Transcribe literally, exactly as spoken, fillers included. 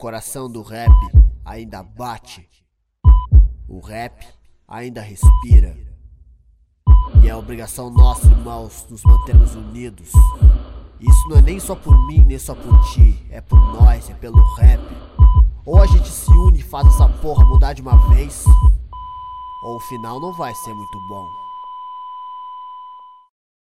coração do rap ainda bate, o rap ainda respira. E é obrigação nossa, irmãos, nos mantermos unidos. Isso não é nem só por mim, nem só por ti, é por nós, é pelo rap. Ou a gente se une e faz essa porra mudar de uma vez, ou o final não vai ser muito bom.